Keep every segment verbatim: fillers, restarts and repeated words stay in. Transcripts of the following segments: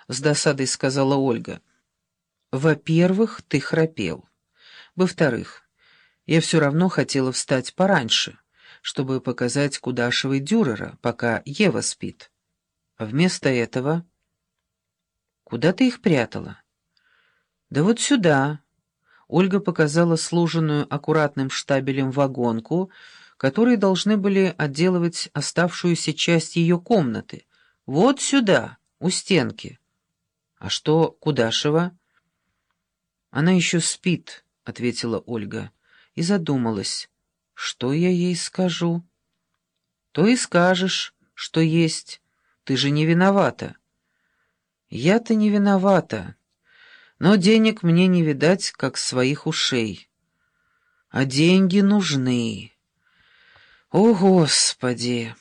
— с досадой сказала Ольга. «Во-первых, ты храпел. Во-вторых, я все равно хотела встать пораньше, чтобы показать Кудашевой Дюрера, пока Ева спит. А вместо этого...» «Куда ты их прятала?» «Да вот сюда». Ольга показала сложенную аккуратным штабелем вагонку, которые должны были отделывать оставшуюся часть ее комнаты. «Вот сюда, у стенки». «А что Кудашева?» «Она еще спит», — ответила Ольга, и задумалась. «Что я ей скажу?» «То и скажешь, что есть. Ты же не виновата». «Я-то не виновата, но денег мне не видать, как своих ушей. А деньги нужны. О, Господи!»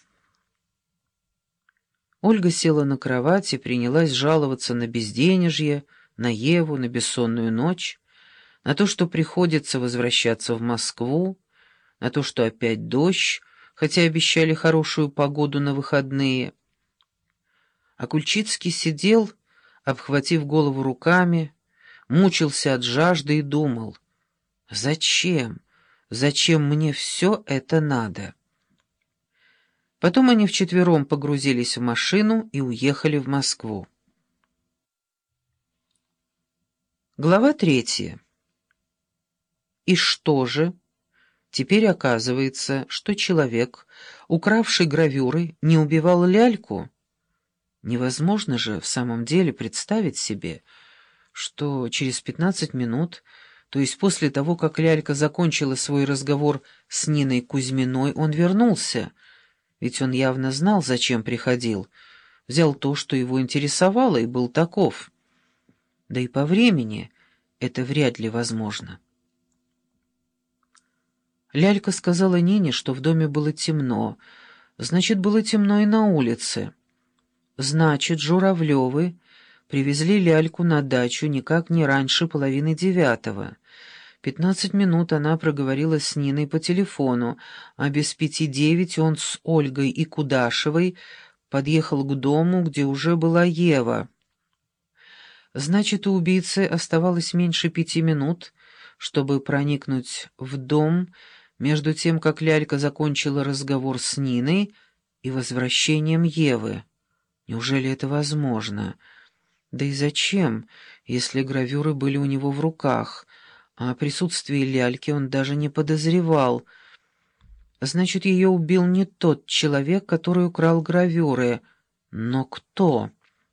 Ольга села на кровать и принялась жаловаться на безденежье, на Еву, на бессонную ночь, на то, что приходится возвращаться в Москву, на то, что опять дождь, хотя обещали хорошую погоду на выходные. А Кульчицкий сидел, обхватив голову руками, мучился от жажды и думал: «Зачем? Зачем мне все это надо?» Потом они вчетвером погрузились в машину и уехали в Москву. Глава третья. И что же? Теперь оказывается, что человек, укравший гравюры, не убивал ляльку? Невозможно же в самом деле представить себе, что через пятнадцать минут, то есть после того, как лялька закончила свой разговор с Ниной Кузьминой, он вернулся. Ведь он явно знал, зачем приходил. Взял то, что его интересовало, и был таков. Да и по времени это вряд ли возможно. Лялька сказала Нине, что в доме было темно. Значит, было темно и на улице. Значит, Журавлевы привезли ляльку на дачу никак не раньше половины девятого. Пятнадцать минут она проговорила с Ниной по телефону, а без пяти девять он с Ольгой и Кудашевой подъехал к дому, где уже была Ева. Значит, у убийцы оставалось меньше пяти минут, чтобы проникнуть в дом между тем, как лялька закончила разговор с Ниной, и возвращением Евы. Неужели это возможно? Да и зачем, если гравюры были у него в руках? А о присутствии ляльки он даже не подозревал. Значит, ее убил не тот человек, который украл гравюры. Но кто?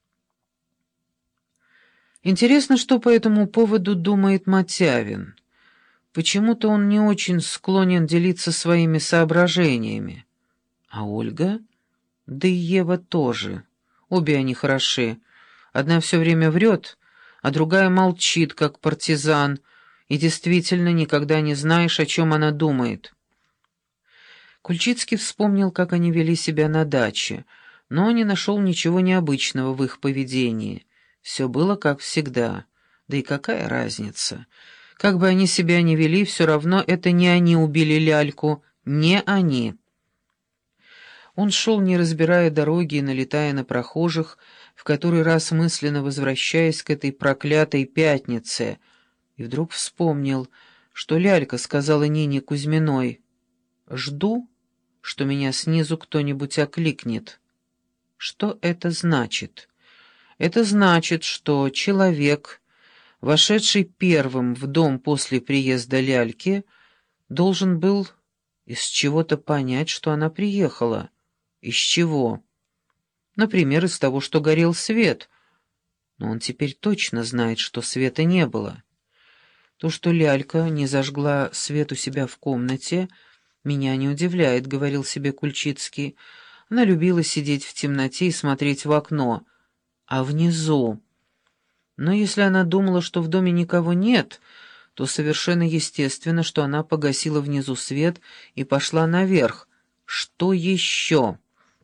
Интересно, что по этому поводу думает Матявин. Почему-то он не очень склонен делиться своими соображениями. А Ольга? Да и Ева тоже. Обе они хороши. Одна все время врет, а другая молчит, как партизан, и действительно никогда не знаешь, о чем она думает. Кульчицкий вспомнил, как они вели себя на даче, но не нашел ничего необычного в их поведении. Все было как всегда. Да и какая разница? Как бы они себя ни вели, все равно это не они убили ляльку, не они. Он шел, не разбирая дороги и налетая на прохожих, в который раз мысленно возвращаясь к этой проклятой пятнице, и вдруг вспомнил, что лялька сказала Нине Кузьминой: «Жду, что меня снизу кто-нибудь окликнет». Что это значит? Это значит, что человек, вошедший первым в дом после приезда ляльки, должен был из чего-то понять, что она приехала. Из чего? Например, из того, что горел свет. Но он теперь точно знает, что света не было. То, что лялька не зажгла свет у себя в комнате, меня не удивляет, — говорил себе Кульчицкий. Она любила сидеть в темноте и смотреть в окно. А внизу? Но если она думала, что в доме никого нет, то совершенно естественно, что она погасила внизу свет и пошла наверх. Что еще?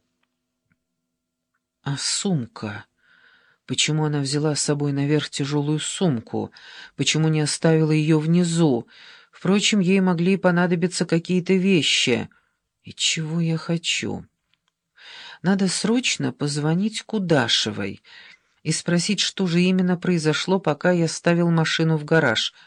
А сумка? Почему она взяла с собой наверх тяжелую сумку? Почему не оставила ее внизу? Впрочем, ей могли понадобиться какие-то вещи. И чего я хочу? Надо срочно позвонить Кудашевой и спросить, что же именно произошло, пока я ставил машину в гараж.